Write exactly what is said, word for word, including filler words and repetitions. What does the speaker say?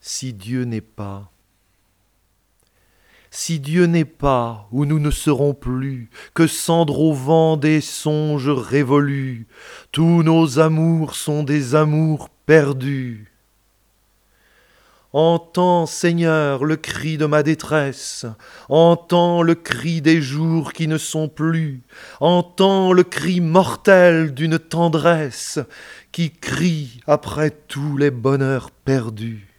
si Dieu n'est pas. Si Dieu n'est pas, où nous ne serons plus, que cendre au vent des songes révolus, tous nos amours sont des amours perdus. Entends, Seigneur, le cri de ma détresse, entends le cri des jours qui ne sont plus, entends le cri mortel d'une tendresse qui crie après tous les bonheurs perdus.